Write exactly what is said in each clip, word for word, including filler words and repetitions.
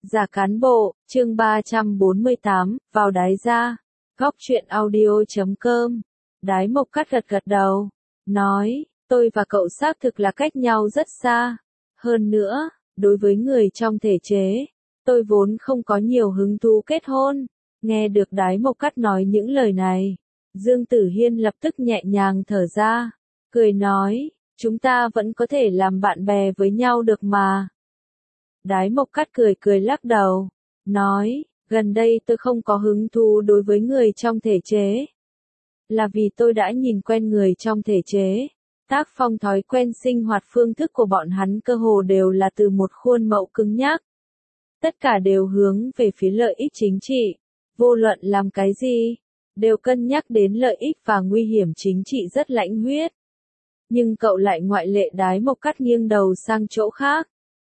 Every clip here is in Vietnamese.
Giả cán bộ, chương ba trăm bốn mươi tám, vào đáy ra. Góc truyện audio chấm com. Đái Mộc Cát gật gật đầu, nói, tôi và cậu xác thực là cách nhau rất xa. Hơn nữa, đối với người trong thể chế, tôi vốn không có nhiều hứng thú kết hôn. Nghe được Đái Mộc Cát nói những lời này, Dương Tử Hiên lập tức nhẹ nhàng thở ra, cười nói, chúng ta vẫn có thể làm bạn bè với nhau được mà. Đái Mộc Cát cười cười lắc đầu, nói, gần đây tôi không có hứng thú đối với người trong thể chế. Là vì tôi đã nhìn quen người trong thể chế, tác phong thói quen sinh hoạt phương thức của bọn hắn cơ hồ đều là từ một khuôn mẫu cứng nhắc. Tất cả đều hướng về phía lợi ích chính trị, vô luận làm cái gì, đều cân nhắc đến lợi ích và nguy hiểm chính trị rất lãnh huyết. Nhưng cậu lại ngoại lệ. Đái Mộc Cát nghiêng đầu sang chỗ khác.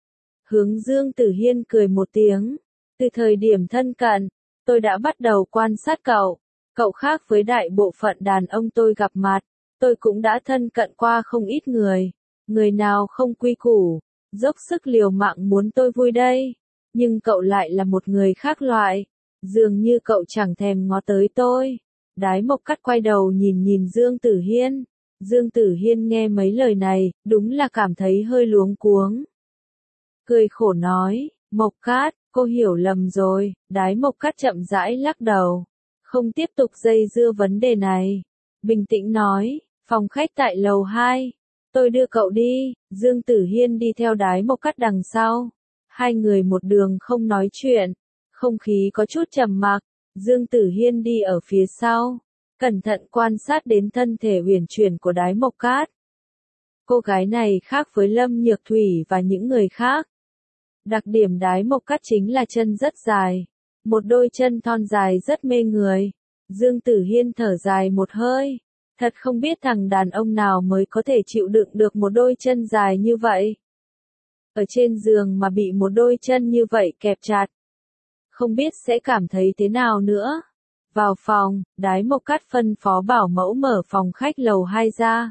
Hướng Dương Tử Hiên cười một tiếng, từ thời điểm thân cận, tôi đã bắt đầu quan sát cậu, cậu khác với đại bộ phận đàn ông tôi gặp mặt, tôi cũng đã thân cận qua không ít người, người nào không quy củ, dốc sức liều mạng muốn tôi vui đây, nhưng cậu lại là một người khác loại, dường như cậu chẳng thèm ngó tới tôi. Đái Mộc Cát quay đầu nhìn nhìn Dương Tử Hiên, Dương Tử Hiên nghe mấy lời này, đúng là cảm thấy hơi luống cuống. Cười khổ nói, Mộc Cát, cô hiểu lầm rồi. Đái Mộc Cát chậm rãi lắc đầu, không tiếp tục dây dưa vấn đề này, bình tĩnh nói, phòng khách tại lầu hai, tôi đưa cậu đi. Dương Tử Hiên đi theo Đái Mộc Cát đằng sau, hai người một đường không nói chuyện, không khí có chút trầm mặc. Dương Tử Hiên đi ở phía sau, cẩn thận quan sát đến thân thể uyển chuyển của Đái Mộc Cát. Cô gái này khác với Lâm Nhược Thủy và những người khác. Đặc điểm Đái Mộc Cát chính là chân rất dài, một đôi chân thon dài rất mê người. Dương Tử Hiên thở dài một hơi, thật không biết thằng đàn ông nào mới có thể chịu đựng được một đôi chân dài như vậy. Ở trên giường mà bị một đôi chân như vậy kẹp chặt, không biết sẽ cảm thấy thế nào nữa. Vào phòng, Đái Mộc Cát phân phó bảo mẫu mở phòng khách lầu hai ra.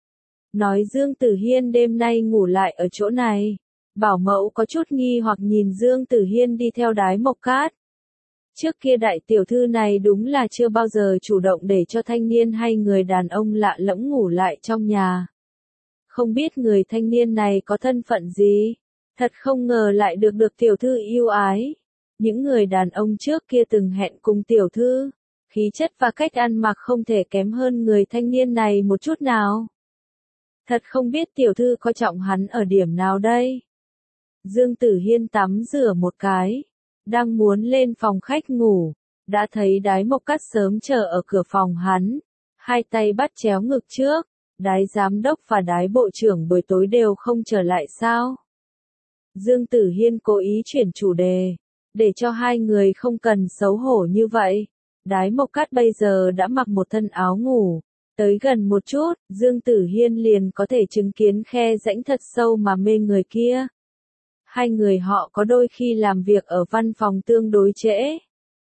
Nói Dương Tử Hiên đêm nay ngủ lại ở chỗ này. Bảo mẫu có chút nghi hoặc nhìn Dương Tử Hiên đi theo Đái Mộc Cát. Trước kia đại tiểu thư này đúng là chưa bao giờ chủ động để cho thanh niên hay người đàn ông lạ lẫm ngủ lại trong nhà. Không biết người thanh niên này có thân phận gì, thật không ngờ lại được được tiểu thư yêu ái. Những người đàn ông trước kia từng hẹn cùng tiểu thư, khí chất và cách ăn mặc không thể kém hơn người thanh niên này một chút nào. Thật không biết tiểu thư coi trọng hắn ở điểm nào đây. Dương Tử Hiên tắm rửa một cái, đang muốn lên phòng khách ngủ, đã thấy Đái Mộc Cát sớm chờ ở cửa phòng hắn, hai tay bắt chéo ngực trước. Đái giám đốc và Đái bộ trưởng buổi tối đều không trở lại sao? Dương Tử Hiên cố ý chuyển chủ đề, để cho hai người không cần xấu hổ như vậy. Đái Mộc Cát bây giờ đã mặc một thân áo ngủ, tới gần một chút, Dương Tử Hiên liền có thể chứng kiến khe rãnh thật sâu mà mê người kia. Hai người họ có đôi khi làm việc ở văn phòng tương đối trễ,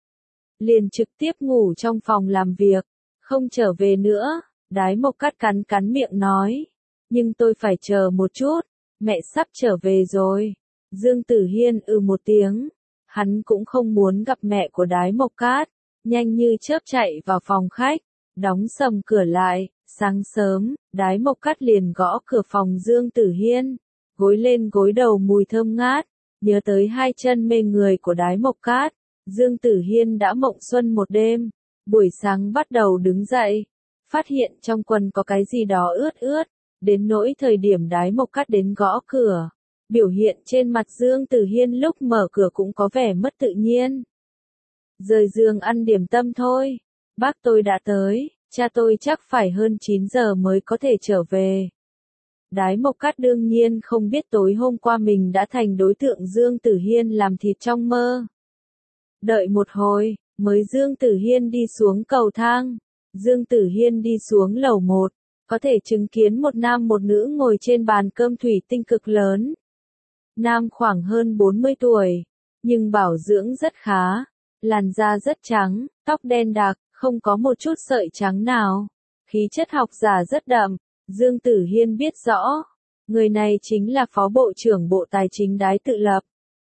liền trực tiếp ngủ trong phòng làm việc, không trở về nữa. Đái Mộc Cát cắn cắn miệng nói, nhưng tôi phải chờ một chút, mẹ sắp trở về rồi. Dương Tử Hiên ừ một tiếng, hắn cũng không muốn gặp mẹ của Đái Mộc Cát, nhanh như chớp chạy vào phòng khách, đóng sầm cửa lại. Sáng sớm, Đái Mộc Cát liền gõ cửa phòng Dương Tử Hiên, gối lên gối đầu mùi thơm ngát, nhớ tới hai chân mê người của Đái Mộc Cát, Dương Tử Hiên đã mộng xuân một đêm. Buổi sáng bắt đầu đứng dậy, phát hiện trong quần có cái gì đó ướt ướt, đến nỗi thời điểm Đái Mộc Cát đến gõ cửa, biểu hiện trên mặt Dương Tử Hiên lúc mở cửa cũng có vẻ mất tự nhiên. Rời giường ăn điểm tâm thôi, bác tôi đã tới, cha tôi chắc phải hơn chín giờ mới có thể trở về. Đái Mộc Cát đương nhiên không biết tối hôm qua mình đã thành đối tượng Dương Tử Hiên làm thịt trong mơ. Đợi một hồi, mới Dương Tử Hiên đi xuống cầu thang. Dương Tử Hiên đi xuống lầu một, có thể chứng kiến một nam một nữ ngồi trên bàn cơm thủy tinh cực lớn. Nam khoảng hơn bốn mươi tuổi, nhưng bảo dưỡng rất khá, làn da rất trắng, tóc đen đặc, không có một chút sợi trắng nào, khí chất học giả rất đậm. Dương Tử Hiên biết rõ, người này chính là Phó Bộ trưởng Bộ Tài chính Đái Tự Lập.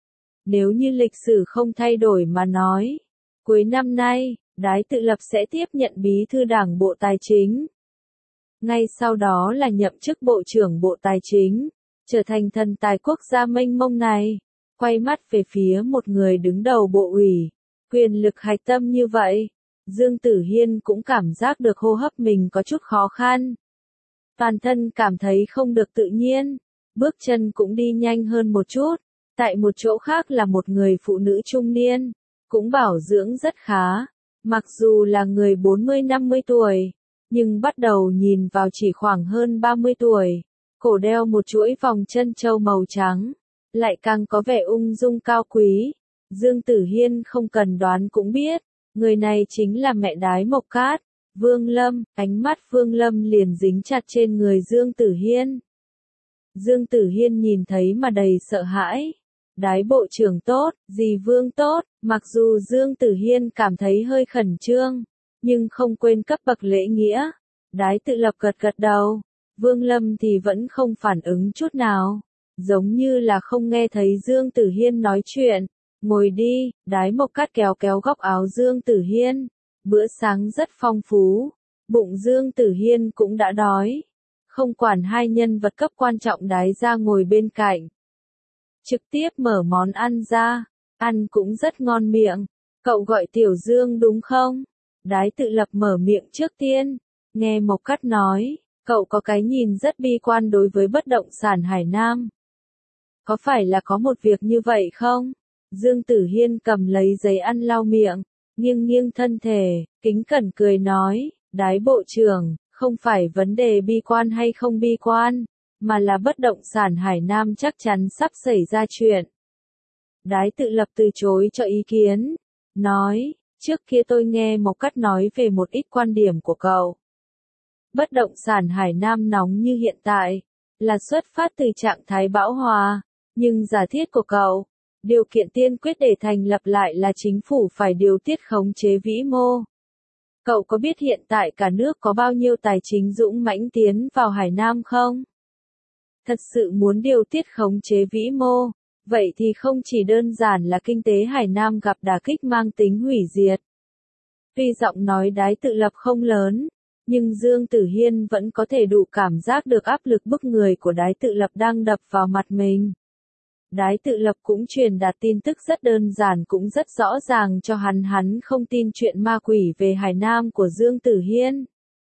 Nếu như lịch sử không thay đổi mà nói, cuối năm nay, Đái Tự Lập sẽ tiếp nhận bí thư Đảng Bộ Tài chính. Ngay sau đó là nhậm chức Bộ trưởng Bộ Tài chính, trở thành thần tài quốc gia mênh mông này. Quay mắt về phía một người đứng đầu bộ ủy, quyền lực hạch tâm như vậy, Dương Tử Hiên cũng cảm giác được hô hấp mình có chút khó khăn. Toàn thân cảm thấy không được tự nhiên, bước chân cũng đi nhanh hơn một chút. Tại một chỗ khác là một người phụ nữ trung niên, cũng bảo dưỡng rất khá, mặc dù là người bốn mươi năm mươi tuổi, nhưng bắt đầu nhìn vào chỉ khoảng hơn ba mươi tuổi, cổ đeo một chuỗi vòng chân châu màu trắng, lại càng có vẻ ung dung cao quý. Dương Tử Hiên không cần đoán cũng biết, người này chính là mẹ Đái Mộc Cát, Vương Lâm. Ánh mắt Vương Lâm liền dính chặt trên người Dương Tử Hiên. Dương Tử Hiên nhìn thấy mà đầy sợ hãi. Đái bộ trưởng tốt, dì Vương tốt. Mặc dù Dương Tử Hiên cảm thấy hơi khẩn trương, nhưng không quên cấp bậc lễ nghĩa. Đái Tự Lập gật gật đầu, Vương Lâm thì vẫn không phản ứng chút nào, giống như là không nghe thấy Dương Tử Hiên nói chuyện. Ngồi đi. Đái Mộc Cát kéo kéo góc áo Dương Tử Hiên. Bữa sáng rất phong phú, bụng Dương Tử Hiên cũng đã đói. Không quản hai nhân vật cấp quan trọng Đái gia ngồi bên cạnh, trực tiếp mở món ăn ra, ăn cũng rất ngon miệng. Cậu gọi Tiểu Dương đúng không? Đái Tự Lập mở miệng trước tiên, nghe Mộc Cát nói, cậu có cái nhìn rất bi quan đối với bất động sản Hải Nam. Có phải là có một việc như vậy không? Dương Tử Hiên cầm lấy giấy ăn lau miệng, nghiêng nghiêng thân thể, kính cẩn cười nói, Đái bộ trưởng, không phải vấn đề bi quan hay không bi quan, mà là bất động sản Hải Nam chắc chắn sắp xảy ra chuyện. Đái Tự Lập từ chối cho ý kiến, nói, trước kia tôi nghe Mộc Cát nói về một ít quan điểm của cậu. Bất động sản Hải Nam nóng như hiện tại, là xuất phát từ trạng thái bão hòa, nhưng giả thiết của cậu, điều kiện tiên quyết để thành lập lại là chính phủ phải điều tiết khống chế vĩ mô. Cậu có biết hiện tại cả nước có bao nhiêu tài chính dũng mãnh tiến vào Hải Nam không? Thật sự muốn điều tiết khống chế vĩ mô, vậy thì không chỉ đơn giản là kinh tế Hải Nam gặp đả kích mang tính hủy diệt. Tuy giọng nói Đái Tự Lập không lớn, nhưng Dương Tử Hiên vẫn có thể đủ cảm giác được áp lực bức người của Đái Tự Lập đang đập vào mặt mình. Đái Tự Lập cũng truyền đạt tin tức rất đơn giản cũng rất rõ ràng cho hắn hắn không tin chuyện ma quỷ về Hải Nam của Dương Tử Hiên.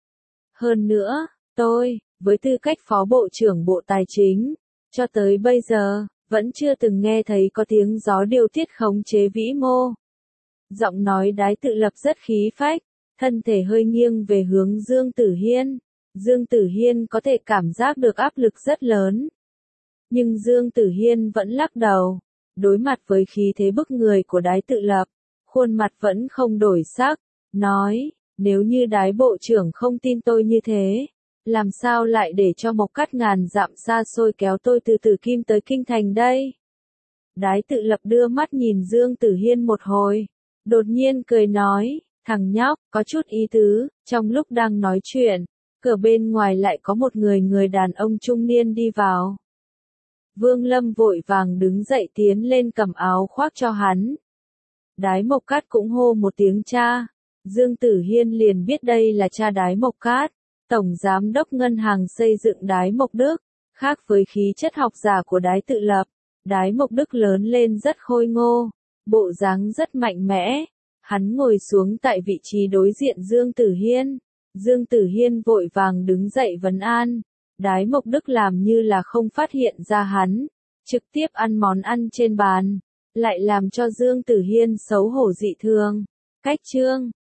Hơn nữa, tôi, với tư cách Phó Bộ trưởng Bộ Tài chính, cho tới bây giờ, vẫn chưa từng nghe thấy có tiếng gió điều tiết khống chế vĩ mô. Giọng nói Đái Tự Lập rất khí phách, thân thể hơi nghiêng về hướng Dương Tử Hiên. Dương Tử Hiên có thể cảm giác được áp lực rất lớn. Nhưng Dương Tử Hiên vẫn lắc đầu, đối mặt với khí thế bức người của Đái Tự Lập, khuôn mặt vẫn không đổi sắc, nói, nếu như Đái bộ trưởng không tin tôi như thế, làm sao lại để cho Mộc Cát ngàn dặm xa xôi kéo tôi từ Tử Kim tới Kinh Thành đây? Đái Tự Lập đưa mắt nhìn Dương Tử Hiên một hồi, đột nhiên cười nói, thằng nhóc, có chút ý tứ. Trong lúc đang nói chuyện, cửa bên ngoài lại có một người người đàn ông trung niên đi vào. Vương Lâm vội vàng đứng dậy tiến lên cầm áo khoác cho hắn. Đái Mộc Cát cũng hô một tiếng cha. Dương Tử Hiên liền biết đây là cha Đái Mộc Cát, Tổng Giám đốc Ngân hàng xây dựng Đái Mộc Đức. Khác với khí chất học giả của Đái Tự Lập, Đái Mộc Đức lớn lên rất khôi ngô, bộ dáng rất mạnh mẽ. Hắn ngồi xuống tại vị trí đối diện Dương Tử Hiên. Dương Tử Hiên vội vàng đứng dậy vấn an. Đái Mộc Đức làm như là không phát hiện ra hắn, trực tiếp ăn món ăn trên bàn, lại làm cho Dương Tử Hiên xấu hổ dị thường. Cách chương